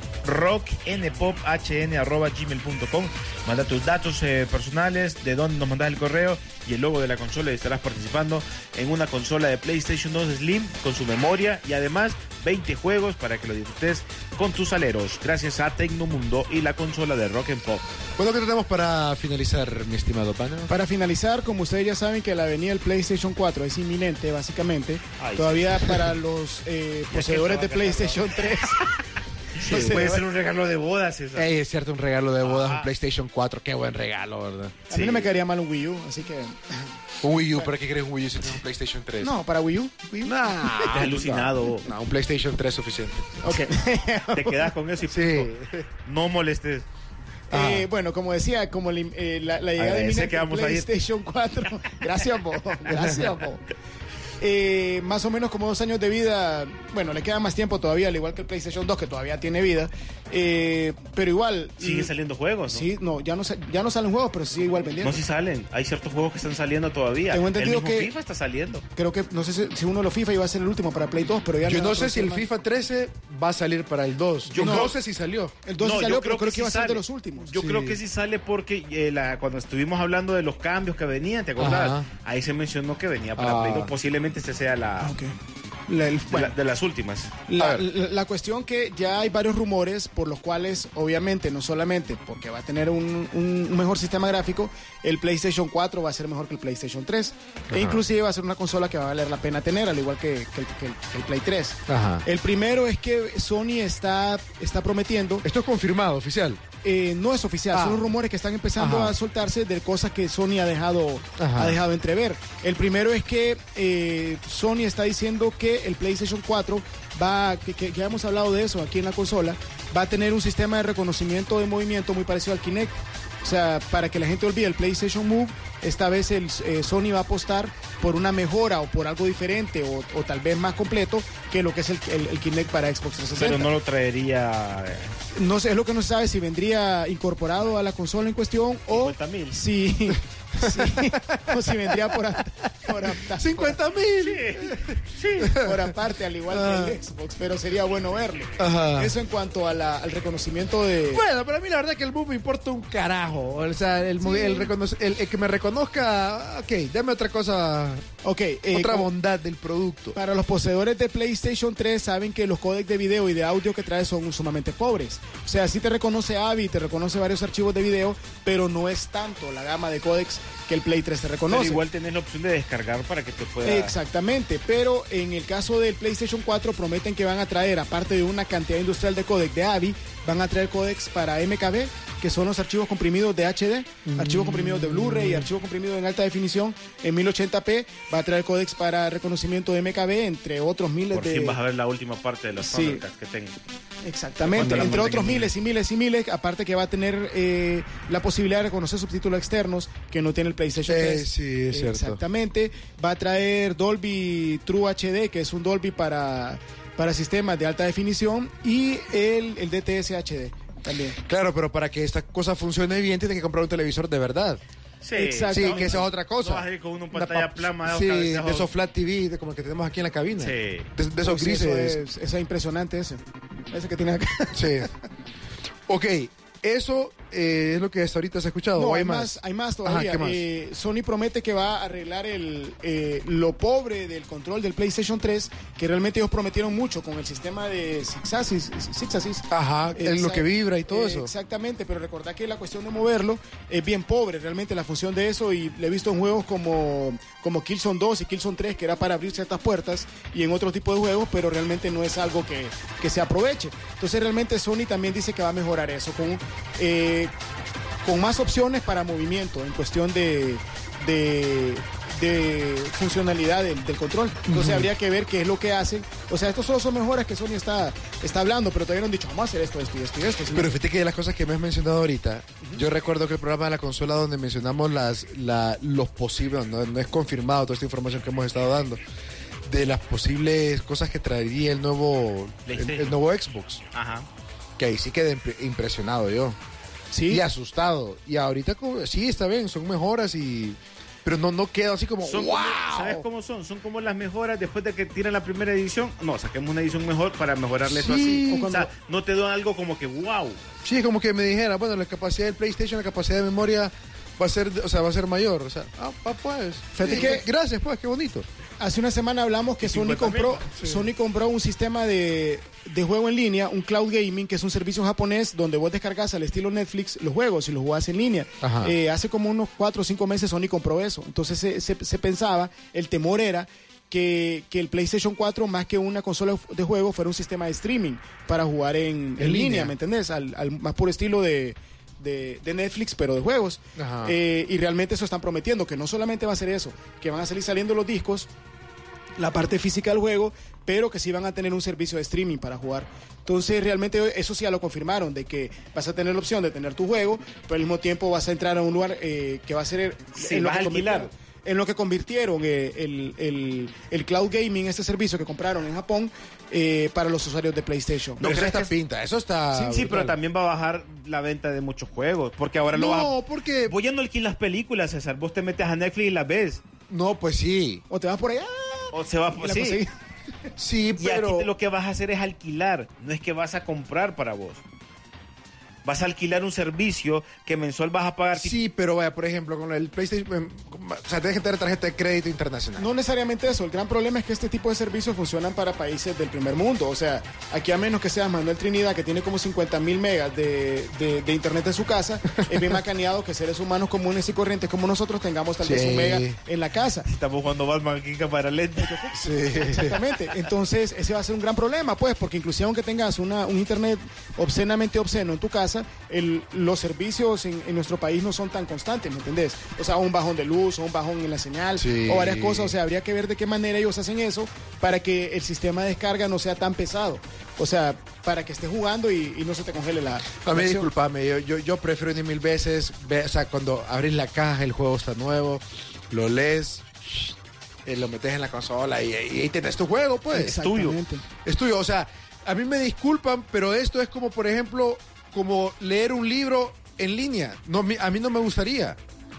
rocknpophn arroba gmail punto com. Manda tus datos eh, personales, de dónde nos mandas el correo y el logo de la consola, y estarás participando en una consola de PlayStation dos Slim con su memoria y además veinte juegos para que lo disfrutes con tus aleros. Gracias a Tecnomundo y la consola de Rock and Pop. Bueno, ¿qué tenemos para finalizar, mi estimado pana? Para finalizar, como ustedes ya saben que la venida del PlayStation cuatro es inminente, básicamente. Ay, Todavía para los eh, poseedores de PlayStation tres. Sí, puede ser un regalo de bodas, César. Ey, es cierto, un regalo de bodas, Ah. un PlayStation cuatro. Qué buen regalo, ¿verdad? A mí no me caería mal un Wii U, así que... Un Wii U, ¿para qué querés un Wii U si tienes un PlayStation tres? No, para Wii U. Wii U. Nah, Estás alucinado. No, un PlayStation tres es suficiente. Ok. Te quedas con eso y Sí. punto. No molestes. Eh, bueno, como decía, como la, eh, la, la llegada Agradece inminente que del vamos a ir. PlayStation cuatro. Gracias, Bo. Gracias, Bo. Eh, más o menos como dos años de vida. Bueno, le queda más tiempo todavía, al igual que el PlayStation dos, que todavía tiene vida. Eh, pero igual. Siguen mm, saliendo juegos, ¿no? Sí, no, ya no, sa- ya no salen juegos, pero sí sigue igual vendiendo. No, sí salen. Hay ciertos juegos que están saliendo todavía. Tengo entendido el mismo que- FIFA está saliendo. Creo que, no sé si, si uno lo FIFA iba a ser el último para Play dos, pero ya Yo le van no a sé si el producir FIFA trece va a salir para el dos. Yo Yo no creo- sé si salió. más. El dos sí No, salió, yo pero creo que, sí iba a ser sale. de los últimos. Yo Sí. creo que sí sale porque eh, la- cuando estuvimos hablando de los cambios que venían, ¿te acordás? Ajá. Ahí se mencionó que venía para Ah. Play dos. Posiblemente este sea la, Ah, ok. La- el- de, bueno, la- de las últimas. La, A ver. la- la cuestión que ya hay varios rumores por los cuales, obviamente, no solamente porque va a tener un, un mejor sistema gráfico, el PlayStation cuatro va a ser mejor que el PlayStation tres. E inclusive va a ser una consola que va a valer la pena tener, al igual que, que el, que el- que el Play tres. Ajá. El primero es que Sony está, está prometiendo, Esto es confirmado, oficial. eh, no es oficial, Ah. son los rumores que están empezando Ajá. a soltarse de cosas que Sony ha dejado, Ajá. ha dejado entrever. El primero es que eh, Sony está diciendo que el PlayStation cuatro va, que, que ya hemos hablado de eso aquí en la consola, va a tener un sistema de reconocimiento de movimiento muy parecido al Kinect. O sea, para que la gente olvide el PlayStation Move, esta vez el, eh, Sony va a apostar por una mejora o por algo diferente o, o tal vez más completo que lo que es el, el- el Kinect para Xbox trescientos sesenta. Pero no lo traería eh, No sé, es lo que no se sabe si vendría incorporado a la consola en cuestión o cincuenta mil. si, Sí, o si vendría por, por, por cincuenta mil. Sí, sí, por aparte, al igual ah. que el Xbox, pero sería bueno verlo. Ajá. Eso en cuanto a la, al reconocimiento de... Bueno, pero a mí la verdad es que el boom me importa un carajo. O sea, el, sí. el, recono- el, el que me reconozca, ok, dame otra cosa, okay, eh, otra con, bondad del producto. Para los poseedores de PlayStation tres saben que los códecs de video y de audio que trae son sumamente pobres. O sea, sí te reconoce A V I, te reconoce varios archivos de video, pero no es tanto la gama de códecs que el Play tres te reconoce. Pero igual tenés la opción de descargar para que te pueda... Exactamente, pero en el caso del PlayStation cuatro prometen que van a traer, aparte de una cantidad industrial de códec de A V I, van a traer códecs para M K B, que son los archivos comprimidos de H D, mm. archivos comprimidos de Blu-ray y archivos comprimidos en alta definición en mil ochenta p. Va a traer códecs para reconocimiento de M K B, entre otros miles Por de... Por fin vas a ver la última parte de los sí. Thundercats que tengo. Exactamente, entre otros miles y miles y miles, aparte que va a tener eh, la posibilidad de reconocer subtítulos externos que no tiene el PlayStation tres. Eh, sí, es cierto. Exactamente, va a traer Dolby True H D, que es un Dolby para, para sistemas de alta definición, y el, el D T S H D también. Claro, pero para que esta cosa funcione bien, tiene que comprar un televisor de verdad. Sí, sí, que esa es otra cosa. No vas a ir con una pantalla plana. Sí, de esos flat T V, de como el que tenemos aquí en la cabina. Sí. De, de esos pues grises. Eso es, eso es impresionante ese. Ese que tiene acá. Sí. Ok, eso eh, es lo que hasta ahorita se ha escuchado. No, ¿O hay, hay más? más, hay más todavía. Ajá, ¿qué más? Eh, Sony promete que va a arreglar el, eh, lo pobre del control del PlayStation tres, que realmente ellos prometieron mucho con el sistema de Six Axis. Six Axis. Ajá, en lo que vibra y todo eh, eso. Exactamente, pero recordad que la cuestión de moverlo es bien pobre, realmente la función de eso, y le he visto en juegos como, como Killzone dos y Killzone tres, que era para abrir ciertas puertas, y en otro tipo de juegos, pero realmente no es algo que, que se aproveche. Entonces realmente Sony también dice que va a mejorar eso con... Eh, con más opciones para movimiento en cuestión de, de, de funcionalidad del, del control. Entonces uh-huh. habría que ver qué es lo que hacen. O sea, estos solo son mejoras que Sony está, está hablando, pero todavía no han dicho, vamos a hacer esto, esto y esto y esto. Pero fíjate que de las cosas que me has mencionado ahorita, uh-huh. yo recuerdo que el programa de la consola donde mencionamos las, la, los posibles, no, no es confirmado toda esta información que hemos estado dando, de las posibles cosas que traería el nuevo, el, el nuevo Xbox. Ajá. Que ahí sí quedé impresionado yo. Sí. Y asustado. Y ahorita sí, está bien, son mejoras y... Pero no, no queda así como, son ¡wow! Como, ¿sabes cómo son? Son como las mejoras después de que tiran la primera edición. No, saquemos una edición mejor para mejorarle sí. eso así. O, cuando... o sea, no te dan algo como que, ¡wow! Sí, como que me dijera, bueno, la capacidad del PlayStation, la capacidad de memoria va a ser, o sea, va a ser mayor. O sea, ah, pues. Fíjate sí, que... Gracias, pues, qué bonito. Hace una semana hablamos que Sony compró, sí. Sony compró un sistema de, de juego en línea, un cloud gaming, que es un servicio japonés donde vos descargas al estilo Netflix los juegos y los jugás en línea. Eh, hace como unos cuatro o cinco meses Sony compró eso. Entonces se, se, se pensaba, el temor era que, que el PlayStation cuatro, más que una consola de juego, fuera un sistema de streaming para jugar en, en, en línea, línea, ¿me entendés? Al, al más puro estilo de... De, de Netflix, pero de juegos. Eh, y realmente eso están prometiendo, que no solamente va a ser eso, que van a salir saliendo los discos, la parte física del juego, pero que sí van a tener un servicio de streaming para jugar. Entonces realmente eso sí ya lo confirmaron, de que vas a tener la opción de tener tu juego, pero al mismo tiempo vas a entrar a un lugar eh, que va a ser... Sí, vas a alquilar. En lo que convirtieron eh, el, el, el cloud gaming, este servicio que compraron en Japón, eh, para los usuarios de PlayStation. No, pero esta es... pinta, eso está... Sí, brutal. Sí, pero también va a bajar la venta de muchos juegos, porque ahora no, lo vas a... No, porque... Vos ya no alquilas películas, César, vos te metes a Netflix y las ves. No, pues sí. O te vas por allá. O se va por... Sí. Sí, pero... Y aquí lo que vas a hacer es alquilar, no es que vas a comprar para vos. Vas a alquilar un servicio que mensual vas a pagar. Sí, pero vaya, por ejemplo, con el PlayStation, o sea, tienes que tener tarjeta de crédito internacional. No necesariamente eso. El gran problema es que este tipo de servicios funcionan para países del primer mundo. O sea, aquí a menos que sea Manuel Trinidad, que tiene como cincuenta mil megas de, de, de internet en su casa, es bien macaneado que seres humanos comunes y corrientes como nosotros tengamos tal vez sí. un mega en la casa. Estamos jugando Batman aquí en para lente. Sí. Exactamente. Entonces, ese va a ser un gran problema, pues, porque inclusive aunque tengas una, un internet obscenamente obsceno en tu casa, El, los servicios en, en nuestro país no son tan constantes, ¿me entendés? O sea, un bajón de luz, o un bajón en la señal, sí. o varias cosas. O sea, habría que ver de qué manera ellos hacen eso para que el sistema de descarga no sea tan pesado. O sea, para que estés jugando y, y no se te congele la... A mí, discúlpame, yo, yo, yo prefiero ni mil veces, ver, o sea, cuando abrís la caja, el juego está nuevo, lo lees... Eh, lo metes en la consola y, y ahí tenés tu juego, pues. Es tuyo. Es tuyo. O sea, a mí me disculpan, pero esto es como, por ejemplo... como leer un libro en línea. No, a mí no me gustaría.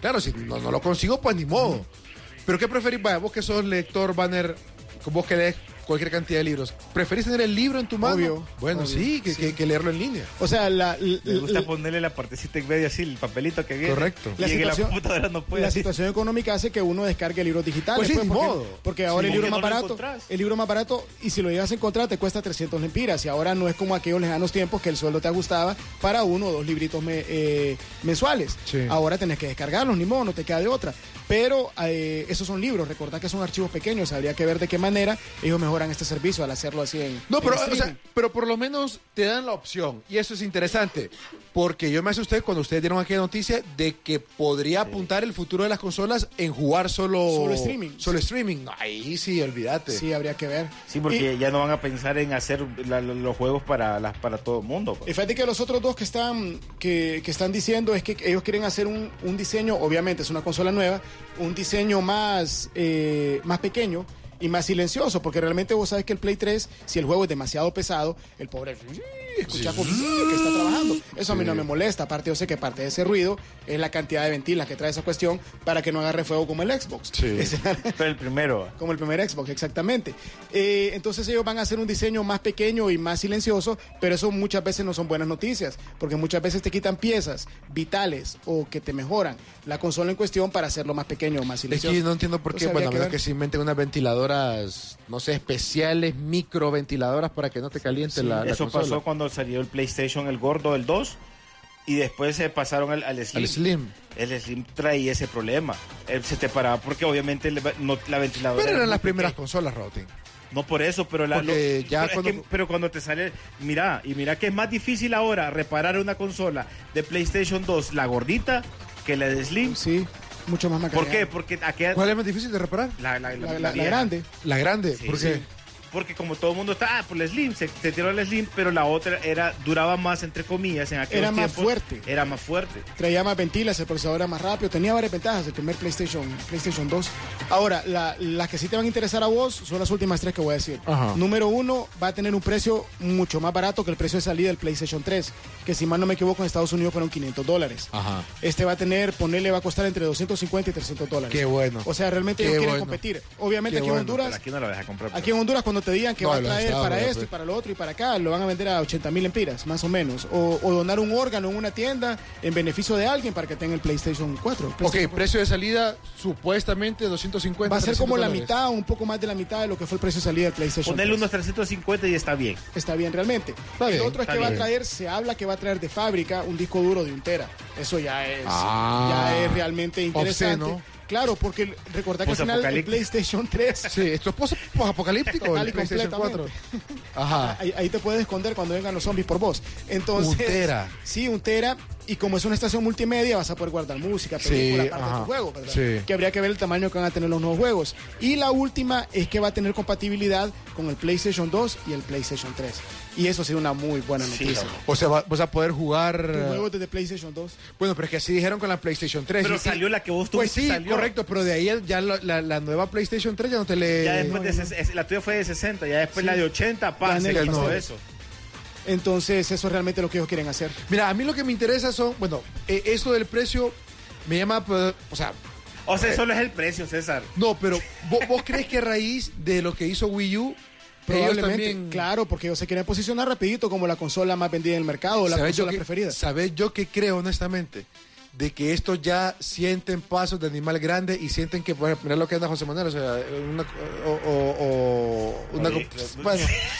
claro, si no, no lo consigo, pues ni modo. Pero ¿qué preferís? Vaya, vos que sos lector, banner, vos que lees cualquier cantidad de libros, ¿preferís tener el libro en tu mano? Obvio. Bueno, obvio, sí, que, sí. Que, que leerlo en línea. O sea, la, la, Le gusta la, ponerle la partecita en medio así, el papelito que viene. Correcto. Y La en situación- la computadora no puede. la así. situación económica hace que uno descargue libros digitales. Pues sí, ni porque, modo. porque ahora Sí, el libro porque más no lo barato, encontrás. el libro más barato, y si lo llegas a encontrar te cuesta trescientos lempiras, y ahora no es como aquellos lejanos tiempos que el sueldo te ajustaba para uno o dos libritos me- eh, mensuales. Sí. Ahora tenés que descargarlos, ni modo, no te queda de otra. Pero eh, esos son libros, recordad que son archivos pequeños, habría que ver de qué manera ellos mejoran este servicio al hacerlo así en No, en pero, o streaming. sea, pero por lo menos te dan la opción. Y eso es interesante. Porque yo me asusté cuando ustedes dieron aquella noticia de que podría apuntar el futuro de las consolas en jugar solo... Solo streaming. Solo streaming. No, ahí sí, olvídate. Sí, habría que ver. Sí, porque ya no van a pensar en hacer la- los juegos para las para todo el mundo. pues. Y fíjate que los otros dos que están, que, que están diciendo es que ellos quieren hacer un, un diseño, obviamente es una consola nueva, un diseño más, eh, más pequeño y más silencioso, porque realmente vos sabes que el Play tres, si el juego es demasiado pesado, el pobre escucha como que está trabajando. Eso a mí no me molesta, aparte yo sé que parte de ese ruido es la cantidad de ventilas que trae esa cuestión para que no agarre fuego como el Xbox. Sí. Ese- Pero el primero. como el primer Xbox, exactamente. Eh, entonces ellos van a hacer un diseño más pequeño y más silencioso, pero eso muchas veces no son buenas noticias, porque muchas veces te quitan piezas vitales o que te mejoran la consola en cuestión para hacerlo más pequeño o más Es silencioso. que yo no entiendo por O qué, sea, bueno, a habría que menos ver. que se inventen unas ventiladoras, no sé, especiales, microventiladoras para que no te caliente la, la Eso consola. pasó cuando salió el PlayStation, el gordo, el dos, y después se pasaron al, al Slim. Al Slim. El Slim traía ese problema. Él se te paraba porque obviamente le- no, la ventiladora... Pero era eran muy las primeras pequeña. consolas, Routing. No por eso, pero la, Porque lo- ya pero, es cuando- que- pero cuando te sale, mira, y mira que es más difícil ahora reparar una consola de PlayStation dos, la gordita, que la de Slim. Sí, mucho más ¿Por qué? macarrado. Porque aquella, ¿Cuál es más difícil de reparar? la, la, la- La, la la- la vieja. grande. La grande. Sí, ¿Por qué? sí. Porque como todo el mundo está, ah, por la Slim, se, se tiró la Slim, pero la otra era duraba más, entre comillas, en aquellos Era más tiempos, fuerte. Era más fuerte. Traía más ventilas, el procesador era más rápido, tenía varias ventajas el primer PlayStation, PlayStation dos. Ahora, la- las que sí te van a interesar a vos son las últimas tres que voy a decir. Ajá. Número uno, va a tener un precio mucho más barato que el precio de salida del PlayStation tres, que si mal no me equivoco en Estados Unidos fueron quinientos dólares. Ajá. Este va a tener, ponerle, va a costar entre doscientos cincuenta y trescientos dólares. Qué bueno. O sea, realmente Qué ellos quieren bueno. competir. Obviamente Qué aquí bueno. en Honduras... Pero aquí no la vas a comprar. Aquí en Honduras cuando te digan que No, va a los traer Estados, para ya, esto pues. y para lo otro y para acá, lo van a vender a ochenta mil empiras, más o menos. O, o donar un órgano en una tienda en beneficio de alguien para que tenga el PlayStation cuatro. Ok, PlayStation cuatro. precio de salida supuestamente doscientos cincuenta. Va a ser trescientos como la dólares. mitad, un poco más de la mitad de lo que fue el precio de salida del PlayStation Ponerle tres. unos trescientos cincuenta y está bien. Está bien realmente. Está el bien, otro es está que va a bien. traer, se habla que va a traer de fábrica un disco duro de un tera. Eso ya es, Ah. ya es realmente interesante. Obsceno. Claro, porque recordad que al final el Posapocalíptico. PlayStation tres... Sí, esto es pos- posapocalíptico. Total el y PlayStation cuatro. completamente. Ajá. Ahí, ahí te puedes esconder cuando vengan los zombies por vos. Entonces, Un tera. Sí, un tera. Y como es una estación multimedia, vas a poder guardar música, película, Sí, parte de ajá. tu juego, ¿verdad? Sí. Que habría que ver el tamaño que van a tener los nuevos juegos. Y la última es que va a tener compatibilidad con el PlayStation dos y el PlayStation tres. Y eso ha sido una muy buena Sí, noticia. no. O sea, va- vas a poder jugar... ¿Tus juegos desde PlayStation dos? Bueno, pero es que así dijeron con la PlayStation tres. Pero Y- salió la que vos Pues tuviste. sí, salió. correcto, pero de ahí el- ya la, la- la nueva PlayStation tres ya no te le... Ya después de ses- es- la tuya fue de sesenta, ya después Sí. la de ochenta, pasa Daniel, y todo no. eso. Entonces, eso es realmente lo que ellos quieren hacer. Mira, a mí lo que me interesa son... Bueno, eh, esto del precio me llama... pues, o sea, O sea, solo es el precio, César. no, pero ¿vos, vos crees que a raíz de lo que hizo Wii U... ellos Probablemente, también... claro, porque ellos se quieren posicionar rapidito como la consola más vendida en el mercado o la ¿Sabes yo consola que- preferida. ¿Sabes yo que creo, honestamente? De que estos ya sienten pasos de animal grande y sienten que, por ejemplo, mira lo que anda José Manuel, o sea, una, o, o- o- una, Oye, bueno,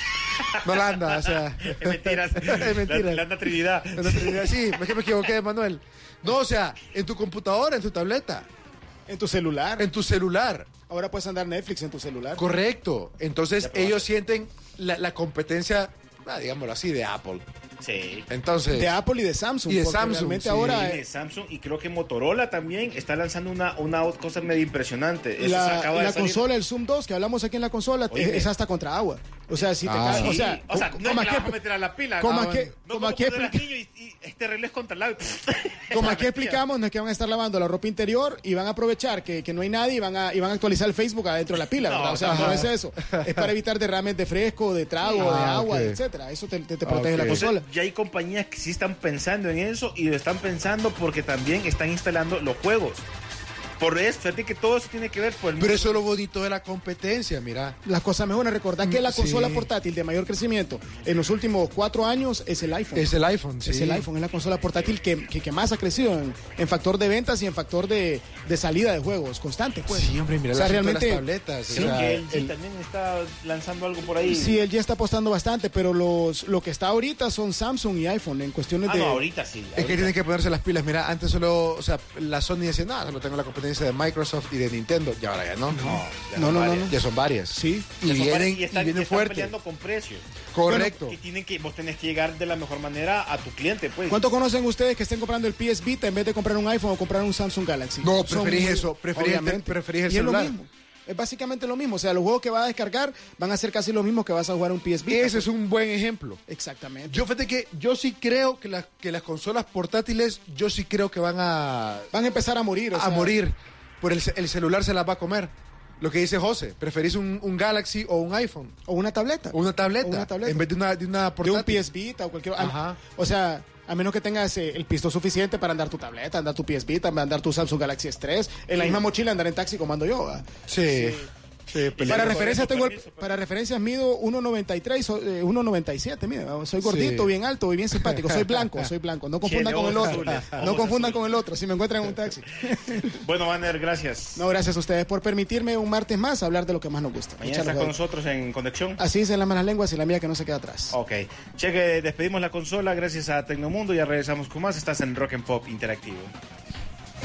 no la anda, o sea, Es mentiras. es mentira. La, la anda Trinidad. En la Trinidad, sí, es que me equivoqué de Manuel. No, o sea, en tu computadora, en tu tableta, En tu celular. en tu celular, Ahora puedes andar Netflix en tu celular. correcto. Entonces Ya probaste. ellos sienten la, la competencia, ah, digámoslo así, de Apple. Sí. Entonces, De Apple y de Samsung. Y de porque Samsung, realmente sí. ahora Tiene Samsung y creo que Motorola también está lanzando una, una cosa medio impresionante. Eso se la, acaba la de salir. consola, el Zoom dos, que hablamos aquí en la consola, Oye. es, es hasta contra agua. O sea, si te Ah, cae, sí. o sea, o sea, co- no es como que la aquí- vas a meter a la pila. como no, aquí- no, como aquí cuando eras explica- niño y, y este reloj contra el lado. como aquí explicamos, no es que van a estar lavando la ropa interior y van a aprovechar que, que no hay nadie y van a, y van a actualizar el Facebook adentro de la pila, No, ¿verdad? O sea, ajá. no es eso. Es para evitar derrames de fresco, de trago, Ah, de agua, ok. etcétera. Eso te, te- te Ah, protege ok. la Entonces, consola. ya hay compañías que sí están pensando en eso y lo están pensando porque también están instalando los juegos. Por eso, fíjate que todo eso tiene que ver por el Pero eso es lo bonito de la competencia, mira. Las cosas mejoran. Recordad que la Sí. consola portátil de mayor crecimiento en los últimos cuatro años es el iPhone. Es el iPhone, sí. Es el iPhone, es la consola portátil que, que, que más ha crecido en, en factor de ventas y en factor de, de salida de juegos constante, pues. Sí, hombre, mira O sea, el asunto de realmente- las tabletas. Creo o sea, que L G el- también está lanzando algo por ahí. Sí, él ya está apostando bastante, pero los lo que está ahorita son Samsung y iPhone en cuestiones Ah, de... no, ahorita sí. Es que ahorita. tienen que ponerse las pilas. Mira, antes solo, o sea, la Sony decía, no, solo tengo la competencia de Microsoft y de Nintendo. Y ahora ya no. No, ya No, son no, no, varias. no. Ya son varias. Sí. Y Ya son varias vienen, y están, y vienen y están fuerte. peleando con precios. Correcto. Que tienen que, vos tenés que llegar de la mejor manera a tu cliente, pues. ¿Cuánto conocen ustedes que estén comprando el P S Vita en vez de comprar un iPhone o comprar un Samsung Galaxy? No, Son preferís muy- eso, preferís el- obviamente. preferís el Y es lo celular. mismo. Es básicamente lo mismo. O sea, los juegos que vas a descargar van a ser casi los mismos que vas a jugar un P S Vita. Ese es un buen ejemplo. Exactamente. Yo fíjate que yo sí creo que, las que las consolas portátiles, yo sí creo que van a, Van a empezar a morir. o a sea, morir. Por el, ce- el celular se las va a comer. Lo que dice José, preferís un, un Galaxy o un iPhone. O una tableta. O una tableta. O una tableta. En vez de una, de una De portátil. un P S Vita o cualquier... a- Ajá. O sea, a menos que tengas eh, el pisto suficiente para andar tu tableta, andar tu P S Vita, andar tu Samsung Galaxy S tres, en la misma mochila andar en taxi como ando yo. ¿va? Sí. Sí, pero- Para por referencias eso, tengo el- permiso, pues. para referencias mido uno noventa y tres, so- eh, uno noventa y siete, mire, soy gordito, Sí. bien alto y bien simpático, soy blanco, soy blanco, no confundan Tiene con el ojos otro, azules, no ojos confundan azules. con el otro, si me encuentran en un taxi. Bueno, Banner, gracias. No, gracias a ustedes por permitirme un martes más hablar de lo que más nos gusta. Mañana Echarle estás con juego. nosotros en Conexión. Así dicen las malas lenguas y la mía que no se queda atrás. Ok. Cheque, despedimos la consola gracias a Tecnomundo. Ya regresamos con más. Estás en Rock and Pop Interactivo.